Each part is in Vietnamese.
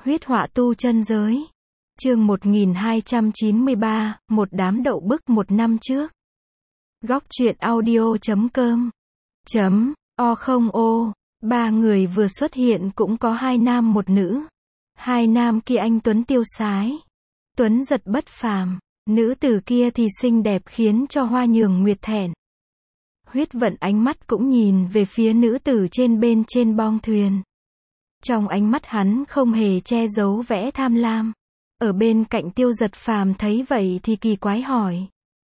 Huyết họa tu chân giới. Chương 1293, một đám đậu bức một năm trước. Góc truyện audio.com O không. Ba người vừa xuất hiện cũng có hai nam một nữ. Hai nam kia anh tuấn tiêu sái, tuấn giật bất phàm, nữ tử kia thì xinh đẹp khiến cho Hoa Nhường Nguyệt thẹn. Huyết Vận ánh mắt cũng nhìn về phía nữ tử bên trên bong thuyền. Trong ánh mắt hắn không hề che giấu vẻ tham lam. Ở bên cạnh Tiêu Giật Phàm thấy vậy thì kỳ quái hỏi: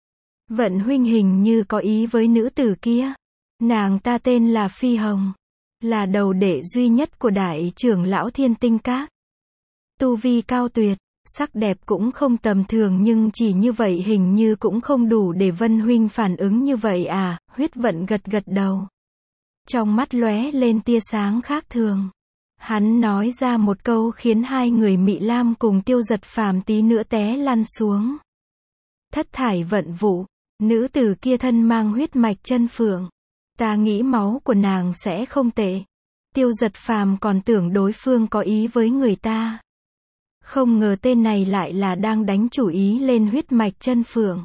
Vận huynh hình như có ý với nữ tử kia. Nàng ta tên là Phi Hồng, là đầu đệ duy nhất của đại trưởng lão Thiên Tinh Các. Tu vi cao tuyệt, sắc đẹp cũng không tầm thường, nhưng chỉ như vậy hình như cũng không đủ để Vân huynh phản ứng như vậy à? Huyết Vận gật gật đầu. Trong mắt lóe lên tia sáng khác thường. Hắn nói ra một câu khiến hai người Mị Lam cùng Tiêu Giật Phàm tí nữa té lăn xuống. Thất thải vận vụ, nữ tử kia thân mang huyết mạch chân phượng. Ta nghĩ máu của nàng sẽ không tệ. Tiêu Giật Phàm còn tưởng đối phương có ý với người ta. Không ngờ tên này lại là đang đánh chủ ý lên huyết mạch chân phượng.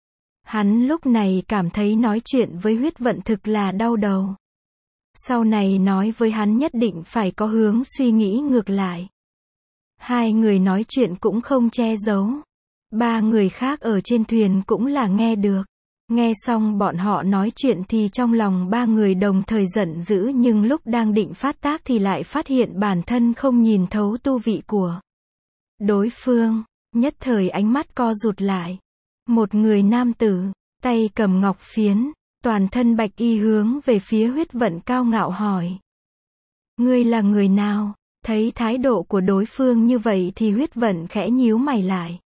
Hắn lúc này cảm thấy nói chuyện với Huyết Vận thực là đau đầu. Sau này nói với hắn nhất định phải có hướng suy nghĩ ngược lại. Hai người nói chuyện cũng không che giấu. Ba người khác ở trên thuyền cũng là nghe được. Nghe xong bọn họ nói chuyện thì trong lòng ba người đồng thời giận dữ, nhưng lúc đang định phát tác thì lại phát hiện bản thân không nhìn thấu tu vị của đối phương. Nhất thời ánh mắt co rụt lại. Một người nam tử, tay cầm ngọc phiến, toàn thân bạch y hướng về phía Huyết Vận cao ngạo hỏi: Ngươi là người nào? Thấy thái độ của đối phương như vậy thì Huyết Vận khẽ nhíu mày lại.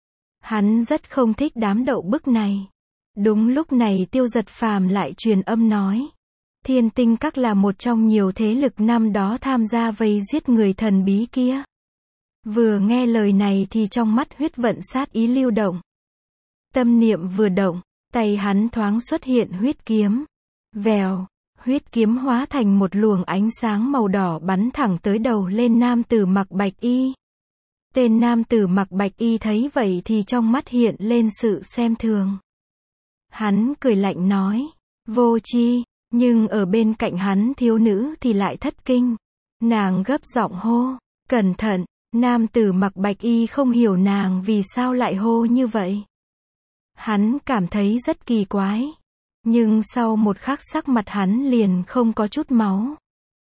Hắn rất không thích đám đậu bức này. Đúng lúc này Tiêu Giật Phàm lại truyền âm nói: Thiên Tinh Các là một trong nhiều thế lực năm đó tham gia vây giết người thần bí kia. Vừa nghe lời này thì trong mắt Huyết Vận sát ý lưu động. Tâm niệm vừa động, tay hắn thoáng xuất hiện huyết kiếm. Vèo, huyết kiếm hóa thành một luồng ánh sáng màu đỏ bắn thẳng tới đầu lên nam tử mặc bạch y. Tên nam tử mặc bạch y thấy vậy thì trong mắt hiện lên sự xem thường. Hắn cười lạnh nói: Vô tri. Nhưng ở bên cạnh hắn thiếu nữ thì lại thất kinh. Nàng gấp giọng hô: Cẩn thận. Nam tử mặc bạch y không hiểu nàng vì sao lại hô như vậy. Hắn cảm thấy rất kỳ quái. Nhưng sau một khắc sắc mặt hắn liền không có chút máu.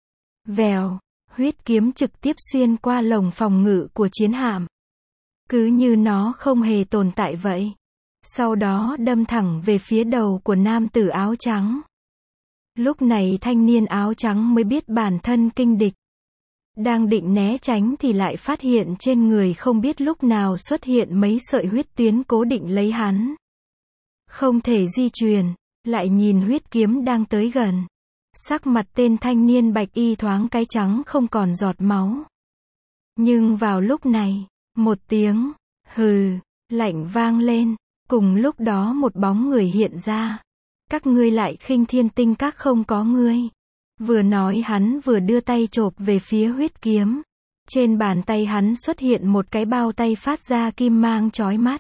Vèo, huyết kiếm trực tiếp xuyên qua lồng phòng ngự của chiến hạm. Cứ như nó không hề tồn tại vậy. Sau đó đâm thẳng về phía đầu của nam tử áo trắng. Lúc này thanh niên áo trắng mới biết bản thân kinh địch. Đang định né tránh thì lại phát hiện trên người không biết lúc nào xuất hiện mấy sợi huyết tuyến cố định lấy hắn. Không thể di chuyển, lại nhìn huyết kiếm đang tới gần. Sắc mặt tên thanh niên bạch y thoáng cái trắng không còn giọt máu. Nhưng vào lúc này, một tiếng hừ lạnh vang lên. Cùng lúc đó một bóng người hiện ra. Các ngươi lại khinh Thiên Tinh Các không có ngươi. Vừa nói hắn vừa đưa tay chộp về phía huyết kiếm. Trên bàn tay hắn xuất hiện một cái bao tay phát ra kim mang chói mắt.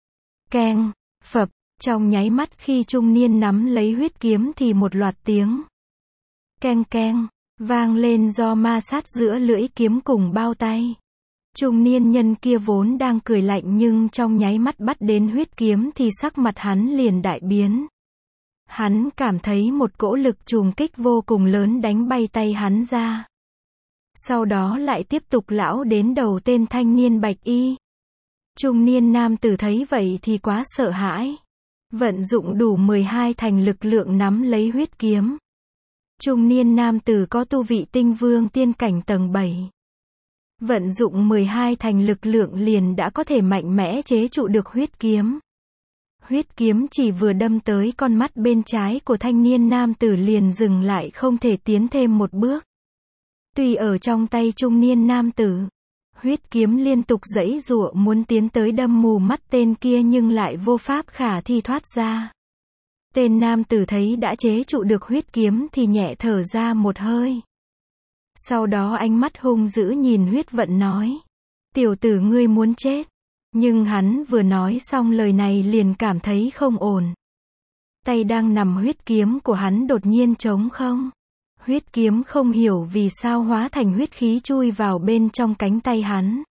Keng, phập, trong nháy mắt khi trung niên nắm lấy huyết kiếm thì một loạt tiếng keng keng vang lên do ma sát giữa lưỡi kiếm cùng bao tay. Trung niên nhân kia vốn đang cười lạnh nhưng trong nháy mắt bắt đến huyết kiếm thì sắc mặt hắn liền đại biến. Hắn cảm thấy một cỗ lực trùng kích vô cùng lớn đánh bay tay hắn ra. Sau đó lại tiếp tục lão đến đầu tên thanh niên bạch y. Trung niên nam tử thấy vậy thì quá sợ hãi. Vận dụng đủ 12 thành lực lượng nắm lấy huyết kiếm. Trung niên nam tử có tu vị tinh vương tiên cảnh tầng 7. Vận dụng 12 thành lực lượng liền đã có thể mạnh mẽ chế trụ được huyết kiếm. Huyết kiếm chỉ vừa đâm tới con mắt bên trái của thanh niên nam tử liền dừng lại không thể tiến thêm một bước. Tuy ở trong tay trung niên nam tử, huyết kiếm liên tục giãy giụa muốn tiến tới đâm mù mắt tên kia nhưng lại vô pháp khả thi thoát ra. Tên nam tử thấy đã chế trụ được huyết kiếm thì nhẹ thở ra một hơi. Sau đó ánh mắt hung dữ nhìn Huyết Vận nói. Tiểu tử ngươi muốn chết. Nhưng hắn vừa nói xong lời này liền cảm thấy không ổn. Tay đang nằm huyết kiếm của hắn đột nhiên trống không. Huyết kiếm không hiểu vì sao hóa thành huyết khí chui vào bên trong cánh tay hắn.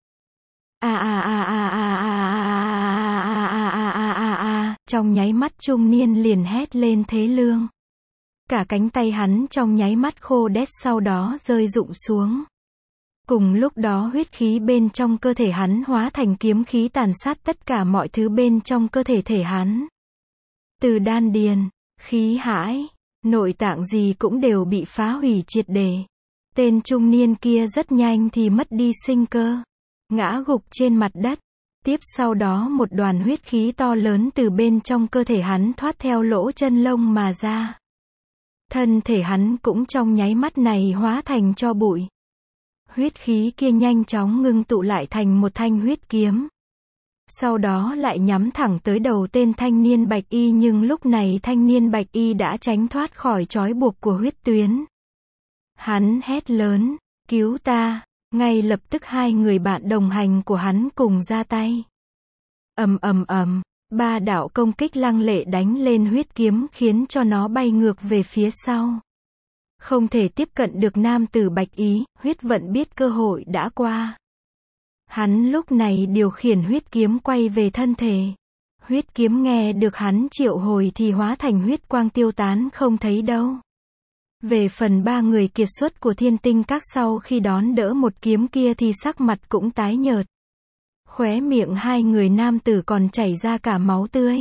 Trong nháy mắt trung niên liền hét lên thế lương. Cả cánh tay hắn trong nháy mắt khô đét sau đó rơi rụng xuống. Cùng lúc đó huyết khí bên trong cơ thể hắn hóa thành kiếm khí tàn sát tất cả mọi thứ bên trong cơ thể hắn. Từ đan điền, khí hải, nội tạng gì cũng đều bị phá hủy triệt để. Tên trung niên kia rất nhanh thì mất đi sinh cơ. Ngã gục trên mặt đất. Tiếp sau đó một đoàn huyết khí to lớn từ bên trong cơ thể hắn thoát theo lỗ chân lông mà ra. Thân thể hắn cũng trong nháy mắt này hóa thành tro bụi. Huyết khí kia nhanh chóng ngưng tụ lại thành một thanh huyết kiếm. Sau đó lại nhắm thẳng tới đầu tên thanh niên bạch y, nhưng lúc này thanh niên bạch y đã tránh thoát khỏi trói buộc của huyết tuyến. Hắn hét lớn, cứu ta, ngay lập tức hai người bạn đồng hành của hắn cùng ra tay. Ba đạo công kích lăng lệ đánh lên huyết kiếm khiến cho nó bay ngược về phía sau. Không thể tiếp cận được nam tử bạch ý, Huyết Vận biết cơ hội đã qua. Hắn lúc này điều khiển huyết kiếm quay về thân thể. Huyết kiếm nghe được hắn triệu hồi thì hóa thành huyết quang tiêu tán không thấy đâu. Về phần ba người kiệt xuất của Thiên Tinh Các sau khi đón đỡ một kiếm kia thì sắc mặt cũng tái nhợt. Khóe miệng hai người nam tử còn chảy ra cả máu tươi.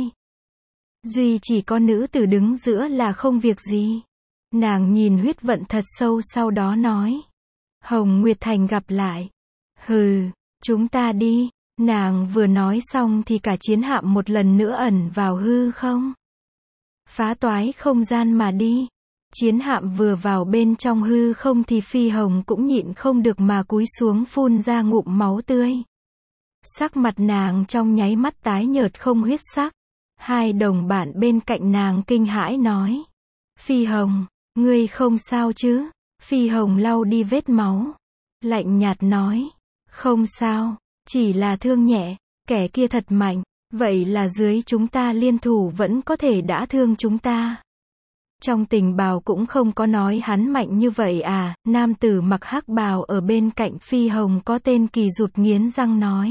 Duy chỉ có nữ tử đứng giữa là không việc gì. Nàng nhìn Huyết Vận thật sâu sau đó nói. Hồng Nguyệt Thành gặp lại. Hừ, chúng ta đi. Nàng vừa nói xong thì cả chiến hạm một lần nữa ẩn vào hư không. Phá toái không gian mà đi. Chiến hạm vừa vào bên trong hư không thì Phi Hồng cũng nhịn không được mà cúi xuống phun ra ngụm máu tươi. Sắc mặt nàng trong nháy mắt tái nhợt không huyết sắc. Hai đồng bạn bên cạnh nàng kinh hãi nói. Phi Hồng, ngươi không sao chứ? Phi Hồng lau đi vết máu. Lạnh nhạt nói. Không sao, chỉ là thương nhẹ, kẻ kia thật mạnh. Vậy là dưới chúng ta liên thủ vẫn có thể đã thương chúng ta. Trong tình bào cũng không có nói hắn mạnh như vậy à, nam tử mặc hắc bào ở bên cạnh Phi Hồng có tên Kỳ rụt nghiến răng nói.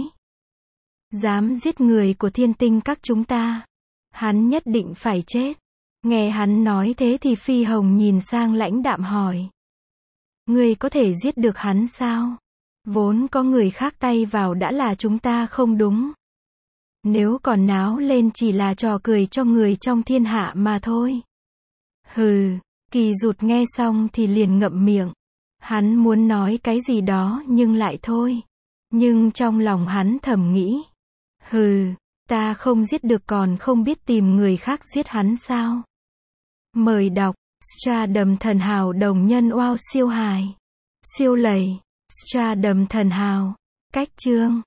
Dám giết người của Thiên Tinh Các chúng ta. Hắn nhất định phải chết. Nghe hắn nói thế thì Phi Hồng nhìn sang lãnh đạm hỏi. Ngươi có thể giết được hắn sao? Vốn có người khác tay vào đã là chúng ta không đúng. Nếu còn náo lên chỉ là trò cười cho người trong thiên hạ mà thôi. Hừ, Kỳ rụt nghe xong thì liền ngậm miệng. Hắn muốn nói cái gì đó nhưng lại thôi. Nhưng trong lòng hắn thầm nghĩ. Hừ, ta không giết được còn không biết tìm người khác giết hắn sao? Mời đọc, Stardom Thần Hào đồng nhân wow siêu hài. Siêu lầy, Stardom Thần Hào, cách chương.